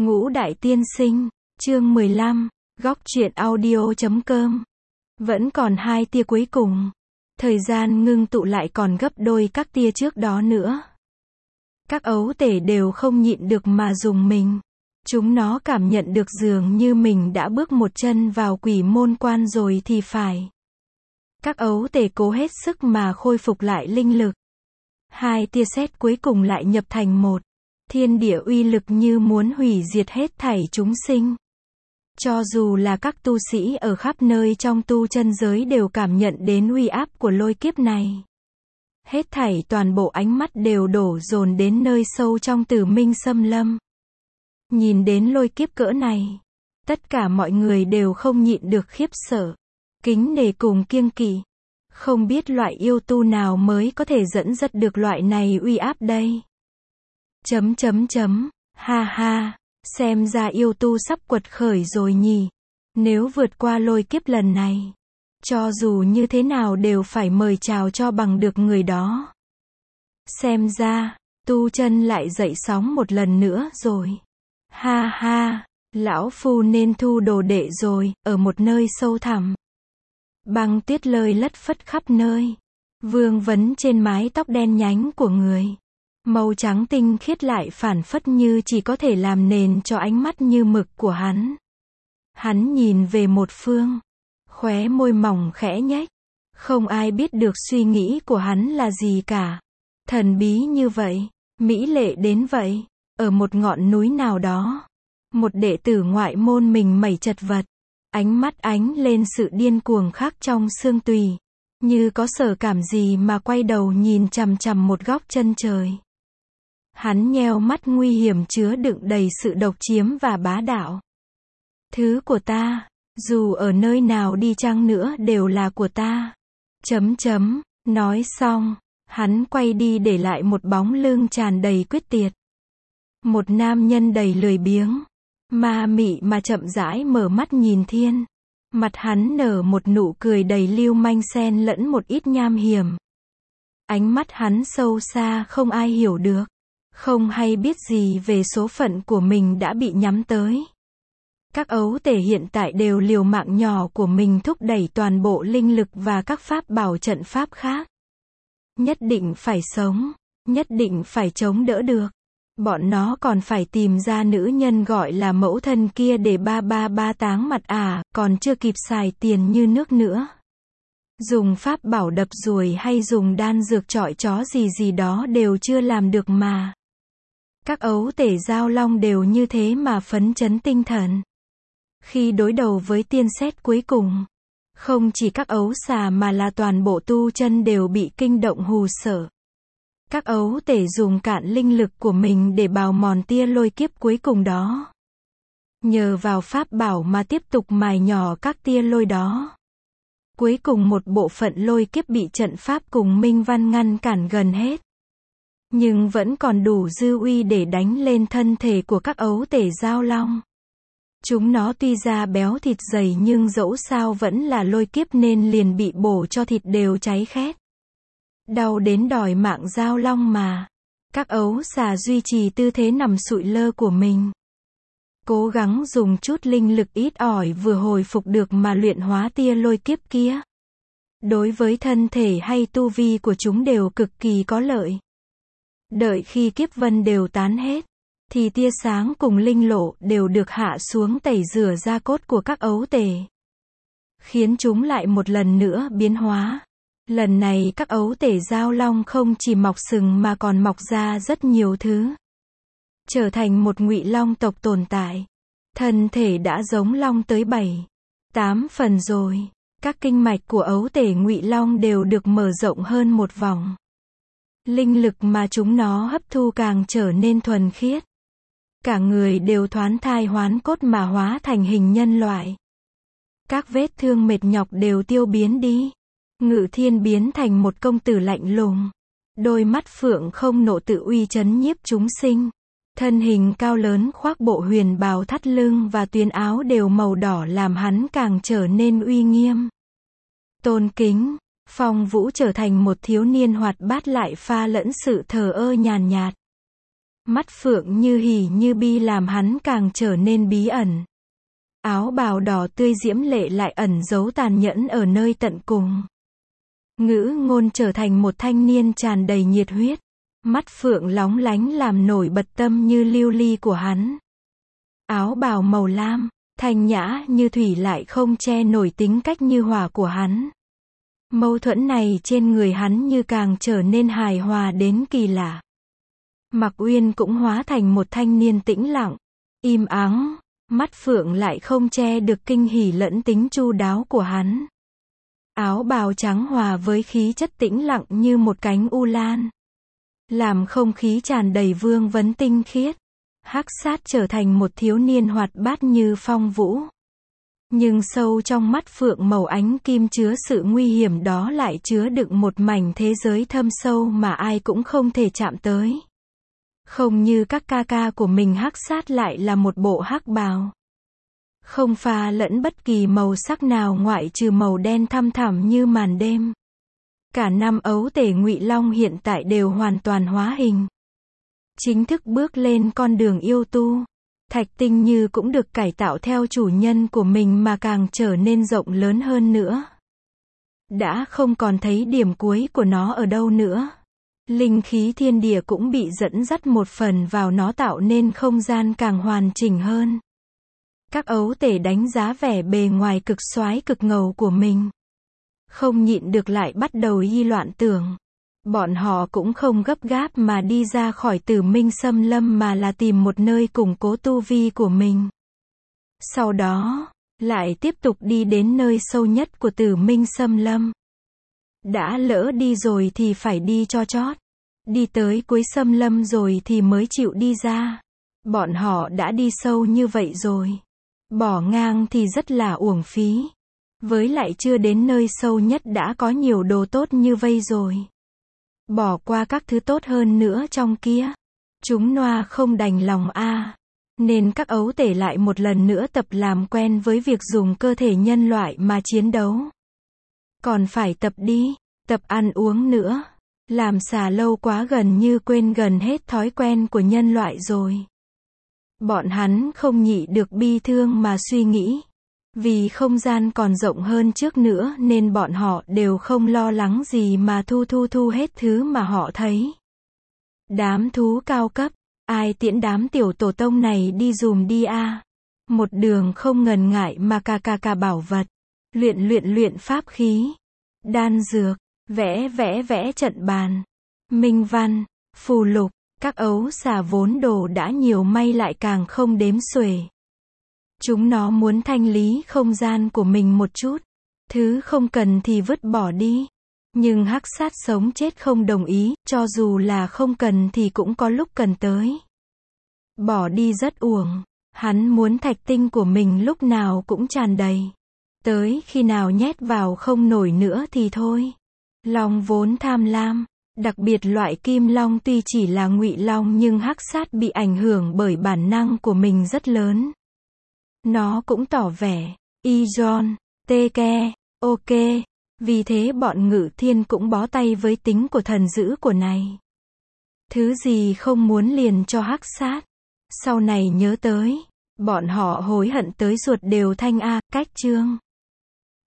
Ngũ Đại Tiên Sinh, chương 15, góc truyện audio.com. Vẫn còn 2 tia cuối cùng. Thời gian ngưng tụ lại còn gấp đôi các tia trước đó nữa. Các ấu tể đều không nhịn được mà rùng mình. Chúng nó cảm nhận được dường như mình đã bước một chân vào quỷ môn quan rồi thì phải. Các ấu tể cố hết sức mà khôi phục lại linh lực. 2 tia sét cuối cùng lại nhập thành một. Thiên địa uy lực như muốn hủy diệt hết thảy chúng sinh. Cho dù là các tu sĩ ở khắp nơi trong tu chân giới đều cảm nhận đến uy áp của lôi kiếp này. Hết thảy toàn bộ ánh mắt đều đổ dồn đến nơi sâu trong Tử Minh Xâm Lâm. Nhìn đến lôi kiếp cỡ này, tất cả mọi người đều không nhịn được khiếp sợ, kính nể cùng kiêng kỵ. Không biết loại yêu tu nào mới có thể dẫn dắt được loại này uy áp đây. Ha ha, xem ra yêu tu sắp quật khởi rồi nhỉ. Nếu vượt qua lôi kiếp lần này, cho dù như thế nào đều phải mời chào cho bằng được người đó. Xem ra, tu chân lại dậy sóng một lần nữa rồi. Ha ha, lão phu nên thu đồ đệ rồi, ở một nơi sâu thẳm. Băng tuyết lơi lất phất khắp nơi. Vương vấn trên mái tóc đen nhánh của người. Màu trắng tinh khiết lại phản phất như chỉ có thể làm nền cho ánh mắt như mực của hắn. Hắn nhìn về một phương. Khóe môi mỏng khẽ nhếch. Không ai biết được suy nghĩ của hắn là gì cả. Thần bí như vậy, mỹ lệ đến vậy. Ở một ngọn núi nào đó, một đệ tử ngoại môn mình mẩy chật vật. Ánh mắt ánh lên sự điên cuồng khác trong xương tùy. Như có sở cảm gì mà quay đầu nhìn chằm chằm một góc chân trời. Hắn nheo mắt nguy hiểm chứa đựng đầy sự độc chiếm và bá đạo. Thứ của ta, dù ở nơi nào đi chăng nữa đều là của ta. Nói xong, hắn quay đi để lại một bóng lưng tràn đầy quyết tiệt. Một nam nhân đầy lười biếng, ma mị mà chậm rãi mở mắt nhìn thiên. Mặt hắn nở một nụ cười đầy lưu manh xen lẫn một ít nham hiểm. Ánh mắt hắn sâu xa không ai hiểu được. Không hay biết gì về số phận của mình đã bị nhắm tới. Các ấu tể hiện tại đều liều mạng nhỏ của mình thúc đẩy toàn bộ linh lực và các pháp bảo trận pháp khác. Nhất định phải sống, nhất định phải chống đỡ được. Bọn nó còn phải tìm ra nữ nhân gọi là mẫu thân kia để ba táng mặt còn chưa kịp xài tiền như nước nữa. Dùng pháp bảo đập ruồi hay dùng đan dược chọi chó gì đó đều chưa làm được mà. Các ấu tể giao long đều như thế mà phấn chấn tinh thần. Khi đối đầu với tiên sét cuối cùng, không chỉ các ấu xà mà là toàn bộ tu chân đều bị kinh động hù sợ. Các ấu tể dùng cạn linh lực của mình để bào mòn tia lôi kiếp cuối cùng đó. Nhờ vào pháp bảo mà tiếp tục mài nhỏ các tia lôi đó. Cuối cùng một bộ phận lôi kiếp bị trận pháp cùng minh văn ngăn cản gần hết. Nhưng vẫn còn đủ dư uy để đánh lên thân thể của các ấu tể giao long. Chúng nó tuy ra béo thịt dày nhưng dẫu sao vẫn là lôi kiếp nên liền bị bổ cho thịt đều cháy khét. Đau đến đòi mạng giao long mà. Các ấu xà duy trì tư thế nằm sụi lơ của mình. Cố gắng dùng chút linh lực ít ỏi vừa hồi phục được mà luyện hóa tia lôi kiếp kia. Đối với thân thể hay tu vi của chúng đều cực kỳ có lợi. Đợi khi kiếp vân đều tán hết, thì tia sáng cùng linh lộ đều được hạ xuống tẩy rửa da cốt của các ấu tể. Khiến chúng lại một lần nữa biến hóa. Lần này các ấu tể giao long không chỉ mọc sừng mà còn mọc ra rất nhiều thứ. Trở thành một ngụy long tộc tồn tại. Thân thể đã giống long tới 7-8 phần rồi. Các kinh mạch của ấu tể ngụy long đều được mở rộng hơn một vòng. Linh lực mà chúng nó hấp thu càng trở nên thuần khiết. Cả người đều thoán thai hoán cốt mà hóa thành hình nhân loại. Các vết thương mệt nhọc đều tiêu biến đi. Ngự thiên biến thành một công tử lạnh lùng. Đôi mắt phượng không nộ tự uy trấn nhiếp chúng sinh. Thân hình cao lớn khoác bộ huyền bào thắt lưng và tuyến áo đều màu đỏ làm hắn càng trở nên uy nghiêm. Tôn kính. Phong Vũ trở thành một thiếu niên hoạt bát lại pha lẫn sự thờ ơ nhàn nhạt. Mắt phượng như hỉ như bi làm hắn càng trở nên bí ẩn. Áo bào đỏ tươi diễm lệ lại ẩn giấu tàn nhẫn ở nơi tận cùng. Ngữ ngôn trở thành một thanh niên tràn đầy nhiệt huyết. Mắt phượng lóng lánh làm nổi bật tâm như lưu ly của hắn. Áo bào màu lam, thanh nhã như thủy lại không che nổi tính cách như hỏa của hắn. Mâu thuẫn này trên người hắn như càng trở nên hài hòa đến kỳ lạ. Mạc Uyên cũng hóa thành một thanh niên tĩnh lặng, im ắng, mắt phượng lại không che được kinh hỉ lẫn tính chu đáo của hắn. Áo bào trắng hòa với khí chất tĩnh lặng như một cánh u lan, làm không khí tràn đầy vương vấn tinh khiết. Hắc Sát trở thành một thiếu niên hoạt bát như phong vũ. Nhưng sâu trong mắt phượng màu ánh kim chứa sự nguy hiểm đó lại chứa đựng một mảnh thế giới thâm sâu mà ai cũng không thể chạm tới. Không như các ca ca của mình, Hắc Sát lại là một bộ hắc bào. Không pha lẫn bất kỳ màu sắc nào ngoại trừ màu đen thăm thẳm như màn đêm. Cả năm ấu tể Ngụy Long hiện tại đều hoàn toàn hóa hình. Chính thức bước lên con đường yêu tu. Thạch Tinh Như cũng được cải tạo theo chủ nhân của mình mà càng trở nên rộng lớn hơn nữa. Đã không còn thấy điểm cuối của nó ở đâu nữa. Linh khí thiên địa cũng bị dẫn dắt một phần vào nó tạo nên không gian càng hoàn chỉnh hơn. Các ấu tể đánh giá vẻ bề ngoài cực soái cực ngầu của mình. Không nhịn được lại bắt đầu y loạn tưởng. Bọn họ cũng không gấp gáp mà đi ra khỏi Tử Minh Xâm Lâm mà là tìm một nơi củng cố tu vi của mình. Sau đó, lại tiếp tục đi đến nơi sâu nhất của Tử Minh Xâm Lâm. Đã lỡ đi rồi thì phải đi cho chót. Đi tới cuối xâm lâm rồi thì mới chịu đi ra. Bọn họ đã đi sâu như vậy rồi. Bỏ ngang thì rất là uổng phí. Với lại chưa đến nơi sâu nhất đã có nhiều đồ tốt như vây rồi. Bỏ qua các thứ tốt hơn nữa trong kia. Chúng noa không đành lòng a. Nên các ấu tể lại một lần nữa tập làm quen với việc dùng cơ thể nhân loại mà chiến đấu. Còn phải tập đi, tập ăn uống nữa. Làm xà lâu quá gần như quên gần hết thói quen của nhân loại rồi. Bọn hắn không nhịn được bi thương mà suy nghĩ. Vì không gian còn rộng hơn trước nữa nên bọn họ đều không lo lắng gì mà thu hết thứ mà họ thấy. Đám thú cao cấp, ai tiễn đám tiểu tổ tông này đi dùm đi a. Một đường không ngần ngại mà cả bảo vật. Luyện pháp khí. Đan dược. Vẽ trận bàn. Minh văn. Phù lục. Các ấu xà vốn đồ đã nhiều may lại càng không đếm xuể. Chúng nó muốn thanh lý không gian của mình một chút. Thứ không cần thì vứt bỏ đi. Nhưng Hắc Sát sống chết không đồng ý, cho dù là không cần thì cũng có lúc cần tới. Bỏ đi rất uổng. Hắn muốn thạch tinh của mình lúc nào cũng tràn đầy. Tới khi nào nhét vào không nổi nữa thì thôi. Long vốn tham lam. Đặc biệt loại kim long tuy chỉ là Ngụy Long nhưng Hắc Sát bị ảnh hưởng bởi bản năng của mình rất lớn. Nó cũng tỏ vẻ, Ijon, Teke, ok. Vì thế bọn Ngự Thiên cũng bó tay với tính của thần dữ của này. Thứ gì không muốn liền cho Hắc Sát. Sau này nhớ tới, bọn họ hối hận tới ruột đều thanh a. Cách chương